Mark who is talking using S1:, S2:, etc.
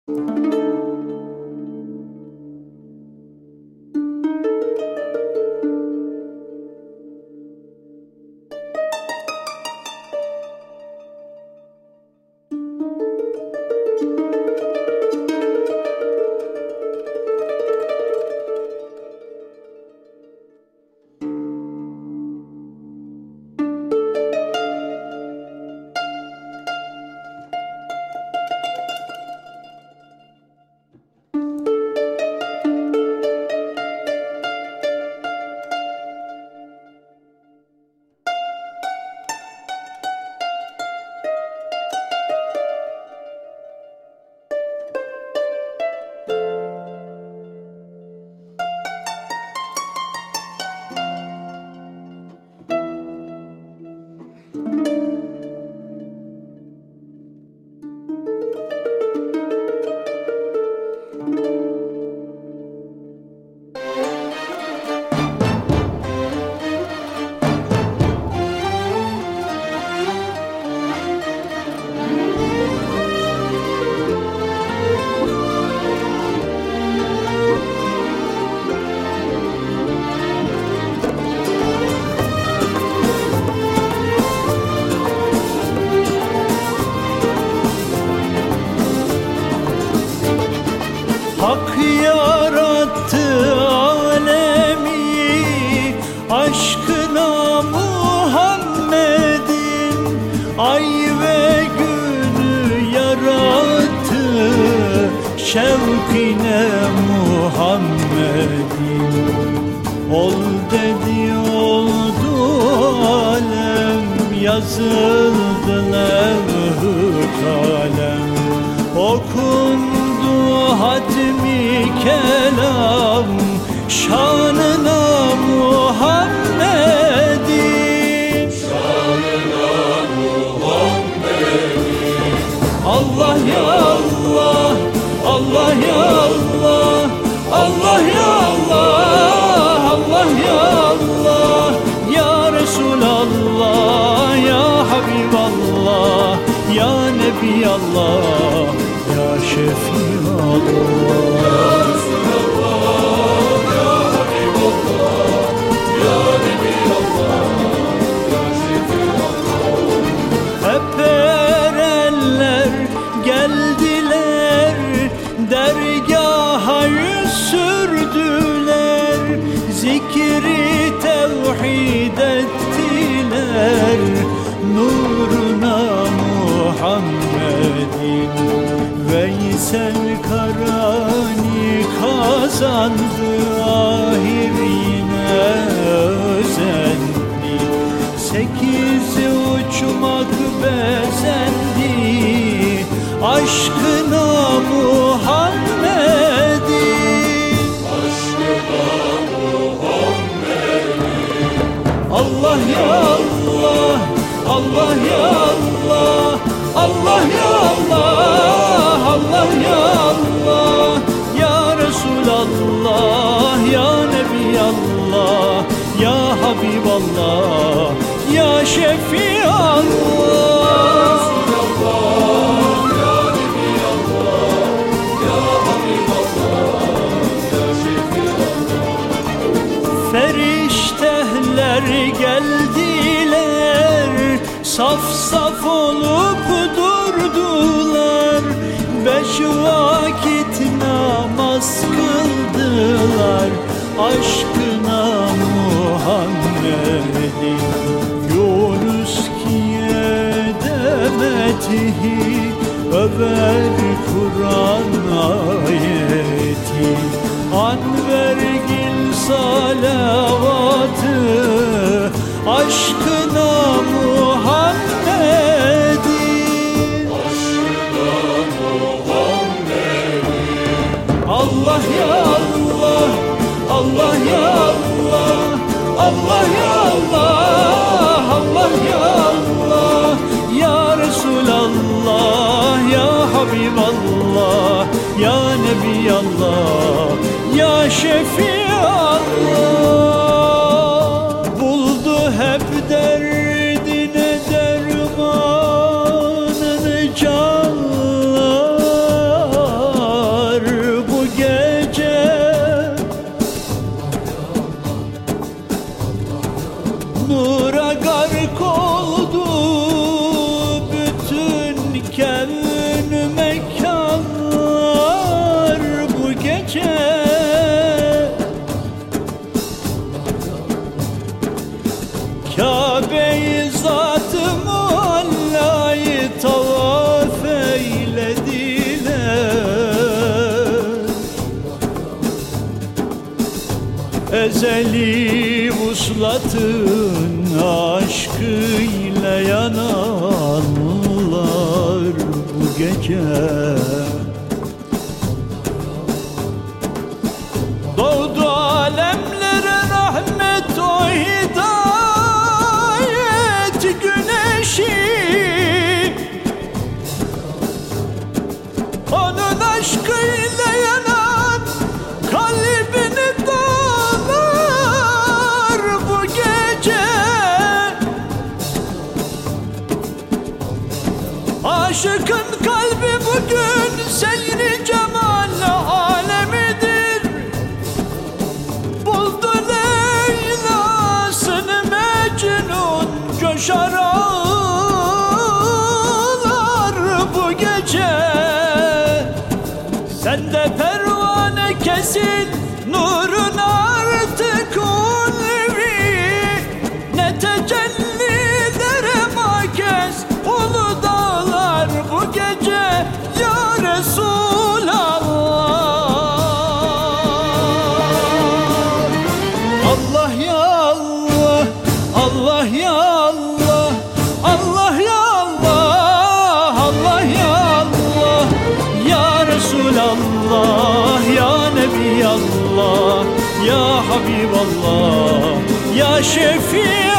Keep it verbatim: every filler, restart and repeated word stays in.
S1: Hak yarattı alemi aşkına Muhammed'in, ay ve günü yarattı şevkine Muhammed'in. Ol dedi oldu alem, yazıldı levh-ü kalem, okundu hatmi kelam şanına Muhammed'in.
S2: Şanına Muhammed'in.
S1: Allah ya Allah, Allah ya Allah, Allah ya Allah, Allah ya Allah, ya Resulallah, ya Habiballah, ya Nebiyallah, ya Şefiallah.
S2: Ya Resulallah, ya Habiballah, ya Nebiyallah, ya Şefiallah.
S1: Hep erenler geldiler, dergaha yüz sürdüler, zikri tevhid ettiler nuruna Muhammed'in. Veysel Karani kazandı ahir yine özendi, sekizi uçmak bezendi aşkına Muhammed'in.
S2: Aşkına Muhammed'in.
S1: Allah ya Allah, Allah ya Allah, Allah ya Allah, Allah ya Allah, ya Resulallah, ya Nebiyallah, ya Habiballah, ya Şefiallah. Feriştehler geldiler, saf saf olup durdular, beş vakit namaz kıldılar aşkına Muhammed'in. Yunus kiye demetihi över Kur'an ayeti, Anvergil salavatı aşkına Muhammed'in.
S2: Aşkına Muhammed'in.
S1: Allah ya Allah, Allah ya Allah, Allah ya Allah, Allah ya Allah, ya Resulallah, ya Habiballah, ya Nebiyallah, ya Şefiallah. Buldu hep derdine dermanını canlar, Ezeli vuslatın aşkıyla yananlar bu gece. Doğdu alemlere rahmet o hidayet güneşi. Onun aşkıyla yanan kalbini dolar bu gece. Aşıkın kalbi bugün seyri cemal alemidir. Buldu Leyla'sını Mecnun, coşar ağlar bu gece. Sen de pervane kesin, nurun artık ulvi. Ne tecellilere makes ulu dağlar bu gece ya Resulallah. Allah ya Allah, Allah ya Allah, Allah ya Allah, Allah ya Allah, ya Resulallah, ya Nebiyallah, ya Habiballah, ya Şefi